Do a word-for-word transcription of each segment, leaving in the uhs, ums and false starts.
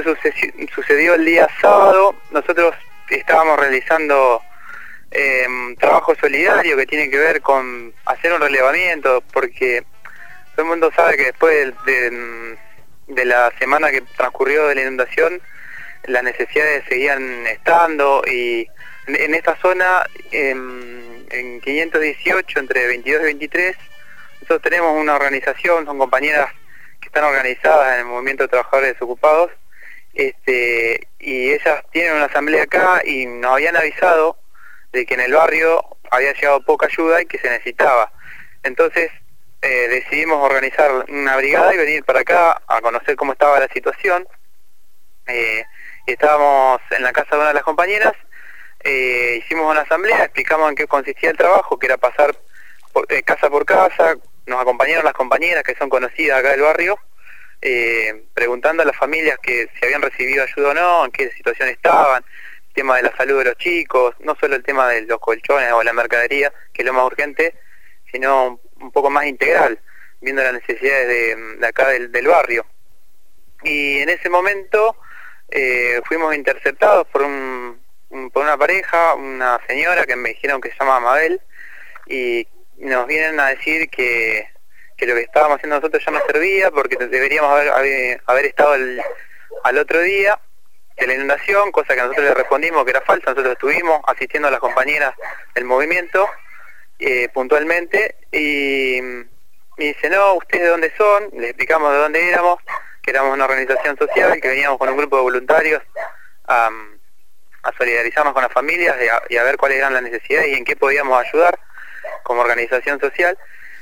sucedió, sucedió el día sábado. Nosotros estábamos realizando eh, trabajo solidario que tiene que ver con hacer un relevamiento, porque todo el mundo sabe que después de, de, de la semana que transcurrió de la inundación, las necesidades seguían estando, y en, en esta zona, en, en quinientos dieciocho, entre veintidós y veintitrés, nosotros tenemos una organización, son compañeras que están organizadas en el Movimiento de Trabajadores Desocupados, este, y ellas tienen una asamblea acá y nos habían avisado de que en el barrio había llegado poca ayuda y que se necesitaba. Entonces eh, decidimos organizar una brigada y venir para acá a conocer cómo estaba la situación. Eh, estábamos en la casa de una de las compañeras, eh, hicimos una asamblea, explicamos en qué consistía el trabajo, que era pasar por, eh, casa por casa. Nos acompañaron las compañeras que son conocidas acá del barrio, eh, preguntando a las familias que si habían recibido ayuda o no, en qué situación estaban, el tema de la salud de los chicos, no solo el tema de los colchones o la mercadería, que es lo más urgente, sino un poco más integral, viendo las necesidades de, de acá del, del barrio. Y en ese momento eh, fuimos interceptados por, un, un, por una pareja, una señora que me dijeron que se llama Mabel, y nos vienen a decir que, que lo que estábamos haciendo nosotros ya no servía, porque deberíamos haber, haber, haber estado el, al otro día de la inundación, cosa que nosotros le respondimos que era falsa. Nosotros estuvimos asistiendo a las compañeras del movimiento eh, puntualmente, y, y dice, no, ¿ustedes de dónde son? Les explicamos de dónde éramos, que éramos una organización social, que veníamos con un grupo de voluntarios a, a solidarizarnos con las familias y a, y a ver cuáles eran las necesidades y en qué podíamos ayudar como organización social.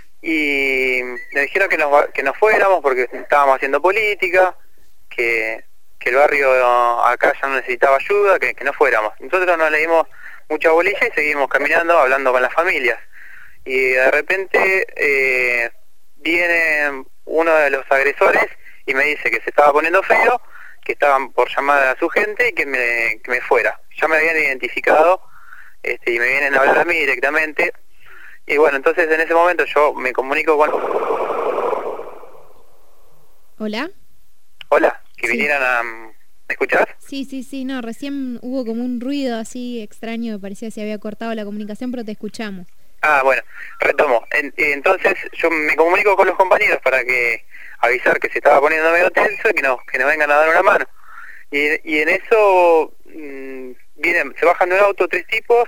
Y me dijeron que nos, que nos fuéramos porque estábamos haciendo política, que, que el barrio acá ya no necesitaba ayuda, que, que no fuéramos. Nosotros nos le dimos mucha bolilla y seguimos caminando, hablando con las familias. Y de repente eh, viene uno de los agresores y me dice que se estaba poniendo feo, que estaban por llamar a su gente y que me, que me fuera. Ya me habían identificado este, y me vienen a hablar a mí directamente. Y bueno, entonces en ese momento yo me comunico con... ¿Hola? Hola, que sí. vinieran a... ¿Me escuchás? Sí, sí, sí, no, recién hubo como un ruido así extraño, parecía que se había cortado la comunicación, pero te escuchamos. Ah, bueno, retomo. En, entonces yo me comunico con los compañeros para que avisar que se estaba poniendo medio tenso y que nos, que nos vengan a dar una mano. Y, y en eso mmm, vienen, se bajan de un auto tres tipos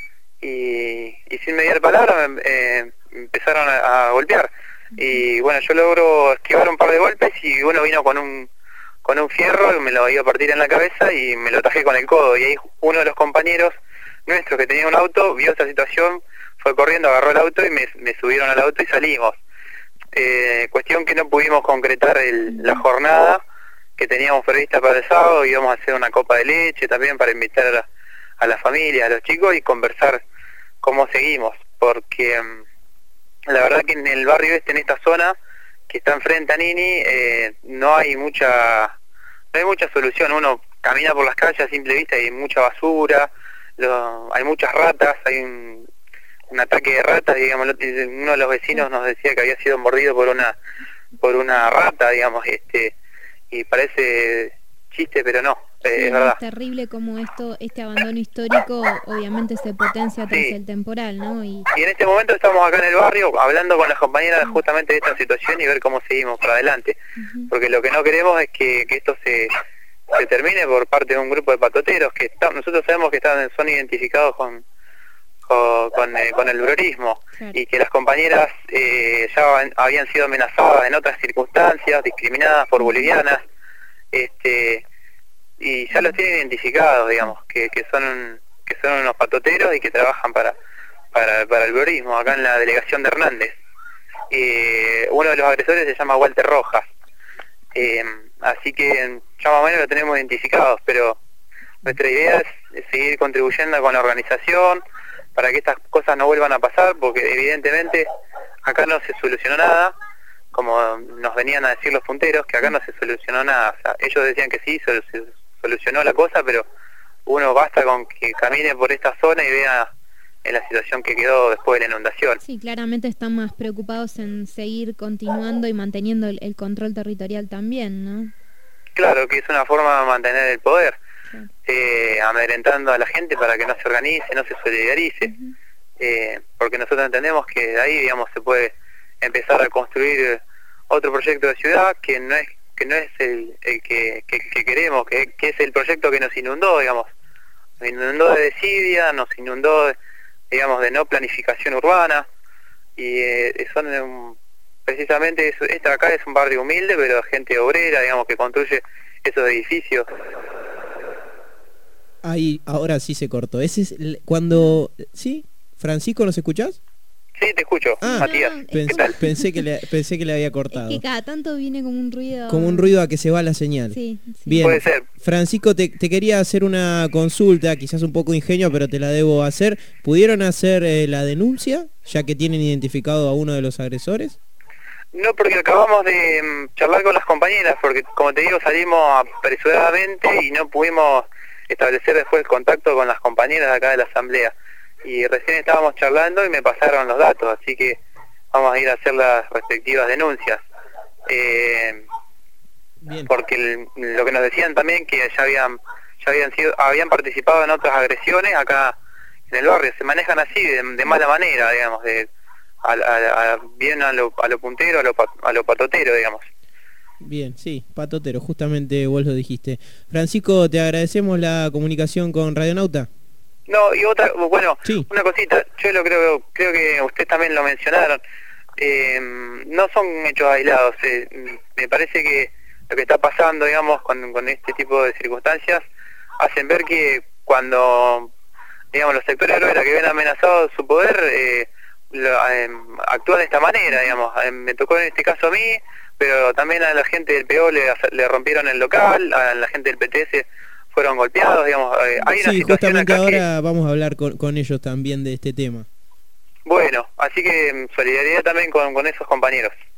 y, y sin mediar palabra me, eh, empezaron a, a golpear. Y bueno, yo logro esquivar un par de golpes y uno vino con un con un fierro y me lo iba a partir en la cabeza y me lo tajé con el codo. Y ahí uno de los compañeros nuestros que tenía un auto vio esta situación, fue corriendo, agarró el auto y me, me subieron al auto y salimos. Eh, cuestión que no pudimos concretar el, la jornada que teníamos prevista para el sábado. Íbamos a hacer una copa de leche también para invitar a, a la familia, a los chicos y conversar cómo seguimos, porque um, la verdad que en el barrio este, en esta zona que está enfrente a Nini, eh, no hay mucha no hay mucha solución. Uno camina por las calles a simple vista y hay mucha basura, lo, hay muchas ratas, hay un, un ataque de ratas, digamos. Uno de los vecinos nos decía que había sido mordido por una por una rata, digamos, este y parece chiste, pero no, sí, es verdad. Es terrible como esto, este abandono histórico obviamente se potencia tras sí. el temporal, ¿no? Y... y en este momento estamos acá en el barrio hablando con las compañeras justamente de esta situación y ver cómo seguimos para adelante, uh-huh. Porque lo que no queremos es que, que esto se, se termine por parte de un grupo de patoteros que está, nosotros sabemos que están, son identificados con con, con, eh, con el bruerismo, claro. Y que las compañeras eh, ya habían sido amenazadas en otras circunstancias, discriminadas por bolivianas, este y ya los tienen identificados, digamos, que, que son que son unos patoteros y que trabajan para para, para el bruerismo acá en la delegación de Hernández. Eh, uno de los agresores se llama Walter Rojas, eh, así que ya más o menos lo tenemos identificados, pero nuestra idea es seguir contribuyendo con la organización para que estas cosas no vuelvan a pasar, porque evidentemente acá no se solucionó nada, como nos venían a decir los punteros, que acá no se solucionó nada. O sea, ellos decían que sí, se, se solucionó la cosa, pero uno basta con que camine por esta zona y vea en la situación que quedó después de la inundación. Sí, claramente están más preocupados en seguir continuando y manteniendo el, el control territorial también, ¿no? Claro, que es una forma de mantener el poder, eh, amedrentando a la gente para que no se organice, no se solidarice, uh-huh. eh, porque nosotros entendemos que de ahí, digamos, se puede empezar a construir otro proyecto de ciudad que no es que no es el, el que, que, que queremos, que, que es el proyecto que nos inundó, digamos, nos inundó de desidia, nos inundó, de, digamos, de no planificación urbana, y eh, son um, precisamente, eso, esta acá es un barrio humilde, pero gente obrera, digamos, que construye esos edificios. Ahí, ahora sí se cortó. Ese es el, cuando... ¿Sí? Francisco, ¿nos escuchás? Sí, te escucho, ah, Matías. No, ¿Qué es tal? que... Pensé que le, pensé que le había cortado. Es que cada tanto viene como un ruido... Como un ruido a que se va la señal. Sí, sí. Bien. Puede ser. Francisco, te, te quería hacer una consulta, quizás un poco ingenua, pero te la debo hacer. ¿Pudieron hacer eh, la denuncia, ya que tienen identificado a uno de los agresores? No, porque acabamos de um, charlar con las compañeras, porque como te digo, salimos apresuradamente y no pudimos establecer después el contacto con las compañeras de acá de la asamblea. Y recién estábamos charlando y me pasaron los datos, así que vamos a ir a hacer las respectivas denuncias. Eh, Bien. Porque el, lo que nos decían también que ya habían ya habían sido habían participado en otras agresiones acá en el barrio, se manejan así de, de mala manera, digamos, de a, a, a, bien a lo, a lo puntero, a lo, a lo patotero, digamos. Bien, sí, patotero, justamente vos lo dijiste. Francisco, te agradecemos la comunicación con Radionauta. No, y otra, bueno, sí. una cosita, yo lo creo, creo que ustedes también lo mencionaron, eh, no son hechos aislados, eh, me parece que lo que está pasando, digamos, con, con este tipo de circunstancias, hacen ver que cuando, digamos, los sectores obrera que ven amenazado su poder, eh, lo, eh, actúan de esta manera, digamos, eh, me tocó en este caso a mí, pero también a la gente del P O le, le rompieron el local, a la gente del P T S fueron golpeados, digamos, eh, hay una sí, situación justamente acá ahora que... vamos a hablar con, con ellos también de este tema. Bueno, así que solidaridad también con, con esos compañeros.